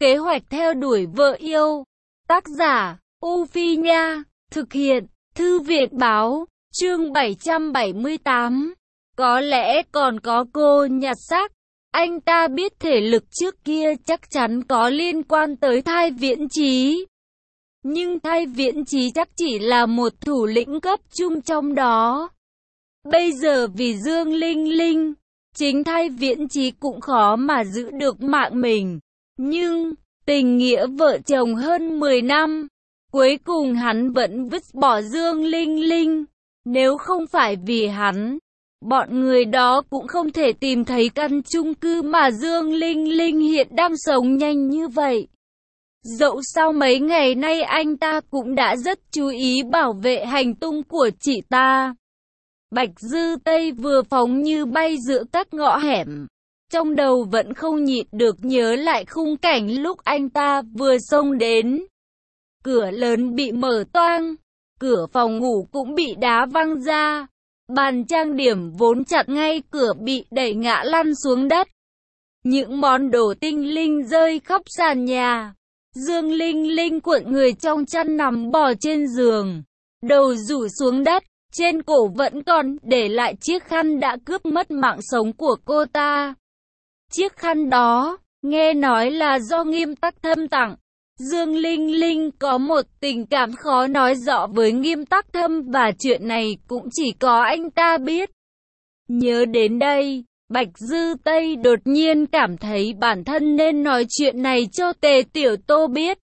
Kế hoạch theo đuổi vợ yêu. Tác giả, U Phi Nha. Thực hiện, Thư viện Báo. Chương 778. Có lẽ còn có cô nhặt xác. Anh ta biết thể lực trước kia chắc chắn có liên quan tới Thai Viễn Chí. Nhưng Thai Viễn Chí chắc chỉ là một thủ lĩnh cấp trung trong đó. Bây giờ vì Dương Linh Linh, chính Thai Viễn Chí cũng khó mà giữ được mạng mình. Nhưng, tình nghĩa vợ chồng hơn 10 năm, cuối cùng hắn vẫn vứt bỏ Dương Linh Linh. Nếu không phải vì hắn, bọn người đó cũng không thể tìm thấy căn chung cư mà Dương Linh Linh hiện đang sống nhanh như vậy. Dẫu sao mấy ngày nay anh ta cũng đã rất chú ý bảo vệ hành tung của chị ta. Bạch Dư Tây vừa phóng như bay giữa các ngõ hẻm. Trong đầu vẫn không nhịn được nhớ lại khung cảnh lúc anh ta vừa xông đến. Cửa lớn bị mở toang, cửa phòng ngủ cũng bị đá văng ra. Bàn trang điểm vốn chặn ngay cửa bị đẩy ngã lăn xuống đất. Những món đồ tinh linh rơi khắp sàn nhà. Dương Linh Linh cuộn người trong chăn nằm bò trên giường, đầu rủ xuống đất, trên cổ vẫn còn để lại chiếc khăn đã cướp mất mạng sống của cô ta. Chiếc khăn đó, nghe nói là do Nghiêm Tắc Thâm tặng. Dương Linh Linh có một tình cảm khó nói rõ với Nghiêm Tắc Thâm và chuyện này cũng chỉ có anh ta biết. Nhớ đến đây, Bạch Dư Tây đột nhiên cảm thấy bản thân nên nói chuyện này cho Tề Tiểu Tô biết.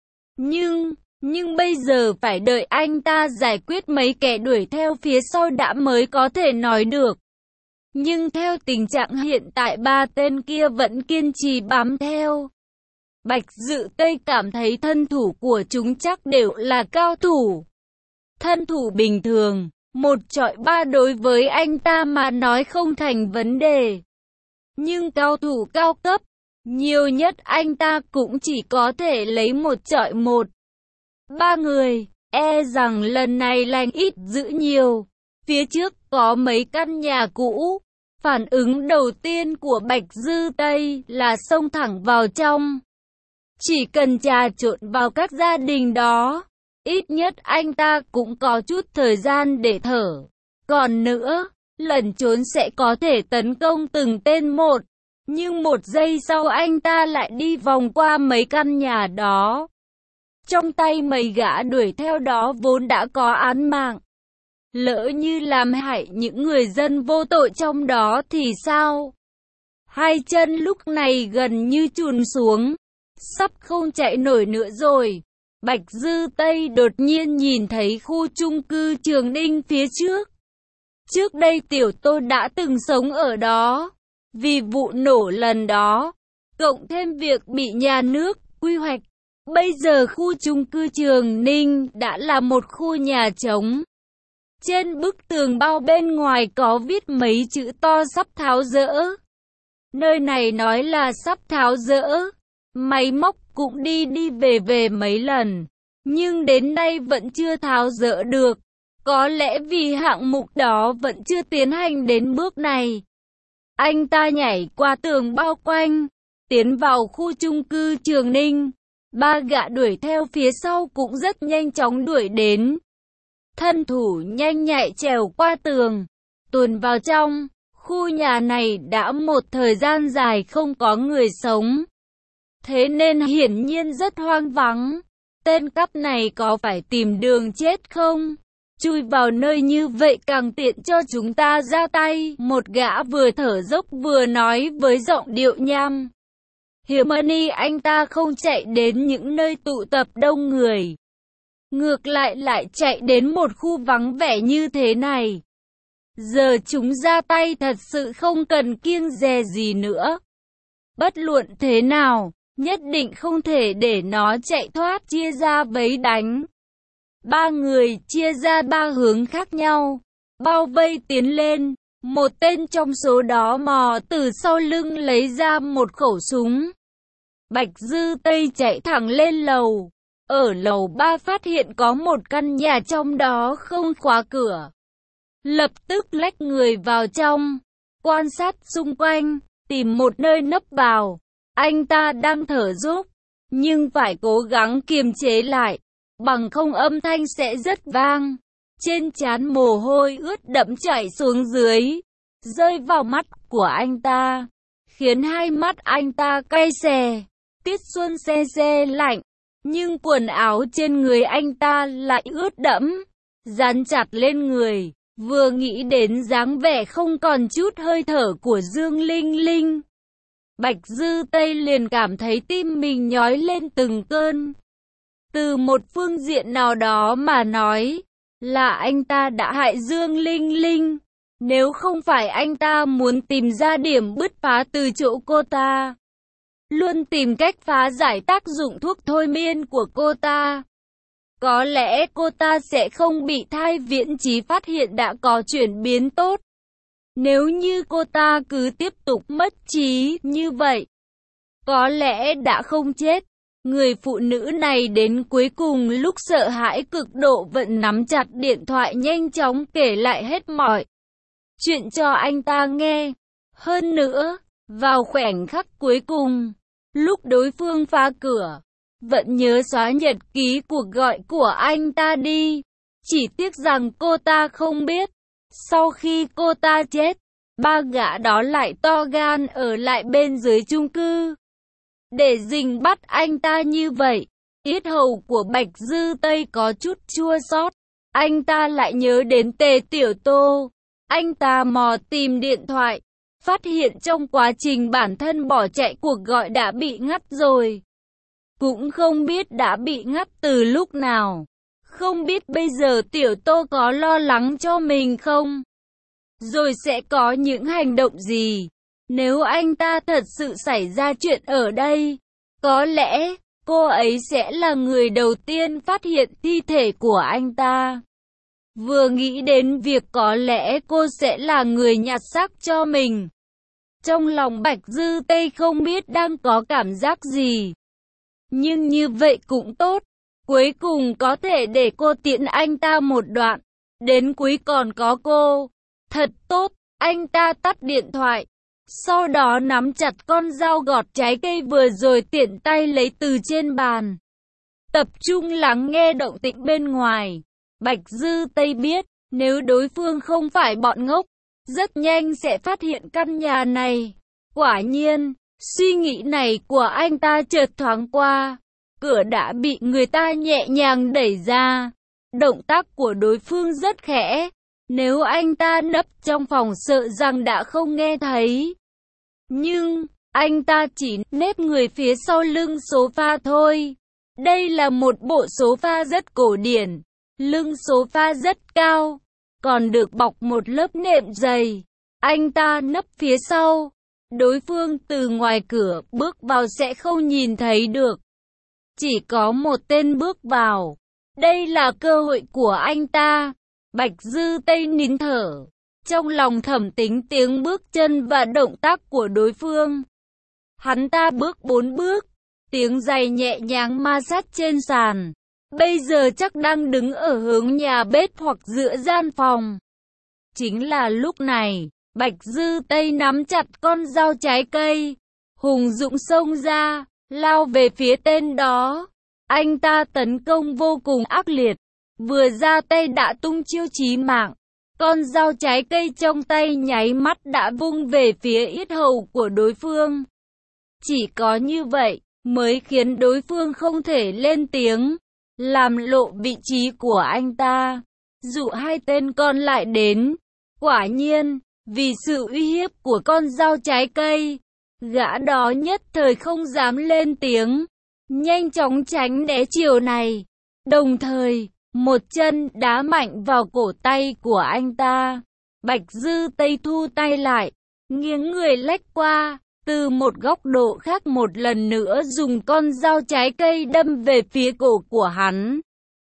Nhưng bây giờ phải đợi anh ta giải quyết mấy kẻ đuổi theo phía sau đã mới có thể nói được. Nhưng theo tình trạng hiện tại ba tên kia vẫn kiên trì bám theo. Bạch Dư Tây cảm thấy thân thủ của chúng chắc đều là cao thủ. Thân thủ bình thường, một chọi ba đối với anh ta mà nói không thành vấn đề. Nhưng cao thủ cao cấp, nhiều nhất anh ta cũng chỉ có thể lấy một chọi một. Ba người, e rằng lần này lành ít dữ nhiều. Phía trước có mấy căn nhà cũ. Phản ứng đầu tiên của Bạch Dư Tây là xông thẳng vào trong. Chỉ cần trà trộn vào các gia đình đó, ít nhất anh ta cũng có chút thời gian để thở. Còn nữa, lẩn trốn sẽ có thể tấn công từng tên một. Nhưng một giây sau anh ta lại đi vòng qua mấy căn nhà đó. Trong tay mấy gã đuổi theo đó vốn đã có án mạng. Lỡ như làm hại những người dân vô tội trong đó thì sao? Hai chân lúc này gần như chùn xuống, sắp không chạy nổi nữa rồi. Bạch Dư Tây đột nhiên nhìn thấy khu chung cư Trường Ninh phía trước. Trước đây Tiểu Tô đã từng sống ở đó. Vì vụ nổ lần đó, cộng thêm việc bị nhà nước quy hoạch, bây giờ khu chung cư Trường Ninh đã là một khu nhà trống. Trên bức tường bao bên ngoài có viết mấy chữ to sắp tháo dỡ. Nơi này nói là sắp tháo dỡ. Máy móc cũng đi về mấy lần, nhưng đến nay vẫn chưa tháo dỡ được. Có lẽ vì hạng mục đó vẫn chưa tiến hành đến bước này. Anh ta nhảy qua tường bao quanh, tiến vào khu chung cư Trường Ninh. Ba gã đuổi theo phía sau cũng rất nhanh chóng đuổi đến. Thân thủ nhanh nhạy trèo qua tường, tuồn vào trong. Khu nhà này đã một thời gian dài không có người sống. Thế nên hiển nhiên rất hoang vắng. Tên cắp này có phải tìm đường chết không? Chui vào nơi như vậy càng tiện cho chúng ta ra tay. Một gã vừa thở dốc vừa nói với giọng điệu nham hiểm. Anh ta không chạy đến những nơi tụ tập đông người. Ngược lại chạy đến một khu vắng vẻ như thế này. Giờ chúng ra tay thật sự không cần kiêng dè gì nữa. Bất luận thế nào, nhất định không thể để nó chạy thoát. Chia ra vây đánh. Ba người chia ra ba hướng khác nhau, bao vây tiến lên. Một tên trong số đó mò từ sau lưng lấy ra một khẩu súng. Bạch Dư Tây chạy thẳng lên lầu. Ở lầu 3 phát hiện có một căn nhà trong đó không khóa cửa. Lập tức lách người vào trong, quan sát xung quanh, tìm một nơi nấp vào. Anh ta đang thở dốc, nhưng phải cố gắng kiềm chế lại, bằng không âm thanh sẽ rất vang. Trên trán mồ hôi ướt đẫm chảy xuống dưới, rơi vào mắt của anh ta, khiến hai mắt anh ta cay xè. Tiết xuân se se lạnh, nhưng quần áo trên người anh ta lại ướt đẫm, dán chặt lên người. Vừa nghĩ đến dáng vẻ không còn chút hơi thở của Dương Linh Linh, Bạch Dư Tây liền cảm thấy tim mình nhói lên từng cơn. Từ một phương diện nào đó mà nói, là anh ta đã hại Dương Linh Linh. Nếu không phải anh ta muốn tìm ra điểm bứt phá từ chỗ cô ta, luôn tìm cách phá giải tác dụng thuốc thôi miên của cô ta, có lẽ cô ta sẽ không bị thai viễn trí phát hiện đã có chuyển biến tốt. Nếu như cô ta cứ tiếp tục mất trí như vậy, có lẽ đã không chết. Người phụ nữ này đến cuối cùng lúc sợ hãi cực độ vẫn nắm chặt điện thoại nhanh chóng kể lại hết mọi chuyện cho anh ta nghe. Hơn nữa, vào khoảnh khắc cuối cùng, lúc đối phương phá cửa, vẫn nhớ xóa nhật ký cuộc gọi của anh ta đi. Chỉ tiếc rằng cô ta không biết, sau khi cô ta chết, ba gã đó lại to gan ở lại bên dưới chung cư để rình bắt anh ta như vậy. Yết hầu của Bạch Dư Tây có chút chua xót. Anh ta lại nhớ đến Tề Tiểu Tô. Anh ta mò tìm điện thoại, phát hiện trong quá trình bản thân bỏ chạy cuộc gọi đã bị ngắt rồi. Cũng không biết đã bị ngắt từ lúc nào. Không biết bây giờ Tiểu Tô có lo lắng cho mình không? Rồi sẽ có những hành động gì? Nếu anh ta thật sự xảy ra chuyện ở đây, có lẽ cô ấy sẽ là người đầu tiên phát hiện thi thể của anh ta. Vừa nghĩ đến việc có lẽ cô sẽ là người nhặt xác cho mình, trong lòng Bạch Dư Tây không biết đang có cảm giác gì. Nhưng như vậy cũng tốt, cuối cùng có thể để cô tiễn anh ta một đoạn, đến cuối còn có cô. Thật tốt. Anh ta tắt điện thoại, sau đó nắm chặt con dao gọt trái cây vừa rồi tiện tay lấy từ trên bàn, tập trung lắng nghe động tĩnh bên ngoài. Bạch Dư Tây biết, nếu đối phương không phải bọn ngốc, rất nhanh sẽ phát hiện căn nhà này. Quả nhiên, suy nghĩ này của anh ta chợt thoáng qua, cửa đã bị người ta nhẹ nhàng đẩy ra. Động tác của đối phương rất khẽ, nếu anh ta nấp trong phòng sợ rằng đã không nghe thấy. Nhưng, anh ta chỉ nép người phía sau lưng sofa thôi. Đây là một bộ sofa rất cổ điển, lưng sofa rất cao, còn được bọc một lớp nệm dày. Anh ta nấp phía sau, đối phương từ ngoài cửa bước vào sẽ không nhìn thấy được. Chỉ có một tên bước vào. Đây là cơ hội của anh ta. Bạch Dư Tây nín thở, trong lòng thầm tính tiếng bước chân và động tác của đối phương. Hắn ta bước 4 bước, tiếng giày nhẹ nhàng ma sát trên sàn. Bây giờ chắc đang đứng ở hướng nhà bếp hoặc giữa gian phòng. Chính là lúc này, Bạch Dư Tây nắm chặt con dao trái cây, hùng dũng xông ra, lao về phía tên đó. Anh ta tấn công vô cùng ác liệt, vừa ra tay đã tung chiêu chí mạng. Con dao trái cây trong tay nháy mắt đã vung về phía yết hầu của đối phương. Chỉ có như vậy mới khiến đối phương không thể lên tiếng, làm lộ vị trí của anh ta, dụ hai tên còn lại đến. Quả nhiên, vì sự uy hiếp của con dao trái cây, gã đó nhất thời không dám lên tiếng, nhanh chóng tránh né chiều này. Đồng thời, một chân đá mạnh vào cổ tay của anh ta. Bạch Dư Tây thu tay lại, nghiêng người lách qua, từ một góc độ khác một lần nữa dùng con dao trái cây đâm về phía cổ của hắn.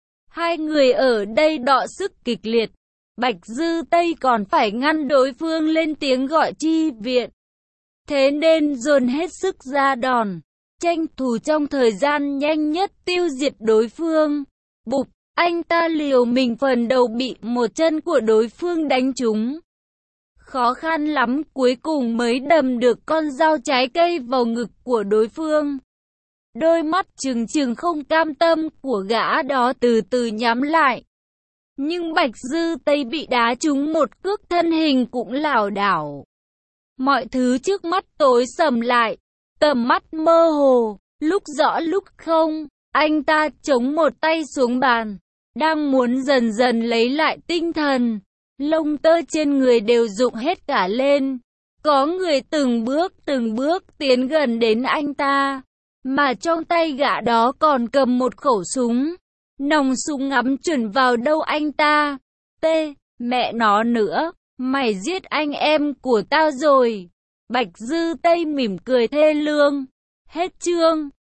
Hai người ở đây đọ sức kịch liệt. Bạch Dư Tây còn phải ngăn đối phương lên tiếng gọi chi viện, thế nên dồn hết sức ra đòn, tranh thủ trong thời gian nhanh nhất tiêu diệt đối phương. Bụp, anh ta liều mình phần đầu bị một chân của đối phương đánh trúng. Khó khăn lắm cuối cùng mới đâm được con dao trái cây vào ngực của đối phương. Đôi mắt trừng trừng không cam tâm của gã đó từ từ nhắm lại. Nhưng Bạch Dư Tây bị đá trúng một cước, thân hình cũng lảo đảo. Mọi thứ trước mắt tối sầm lại, tầm mắt mơ hồ, lúc rõ lúc không. Anh ta chống một tay xuống bàn, đang muốn dần dần lấy lại tinh thần. Lông tơ trên người đều rụng hết cả lên. Có người từng bước tiến gần đến anh ta, mà trong tay gã đó còn cầm một khẩu súng. Nòng súng ngắm chuẩn vào đâu anh ta. Mẹ nó nữa, mày giết anh em của tao rồi. Bạch Dư Tây mỉm cười thê lương. Hết chương.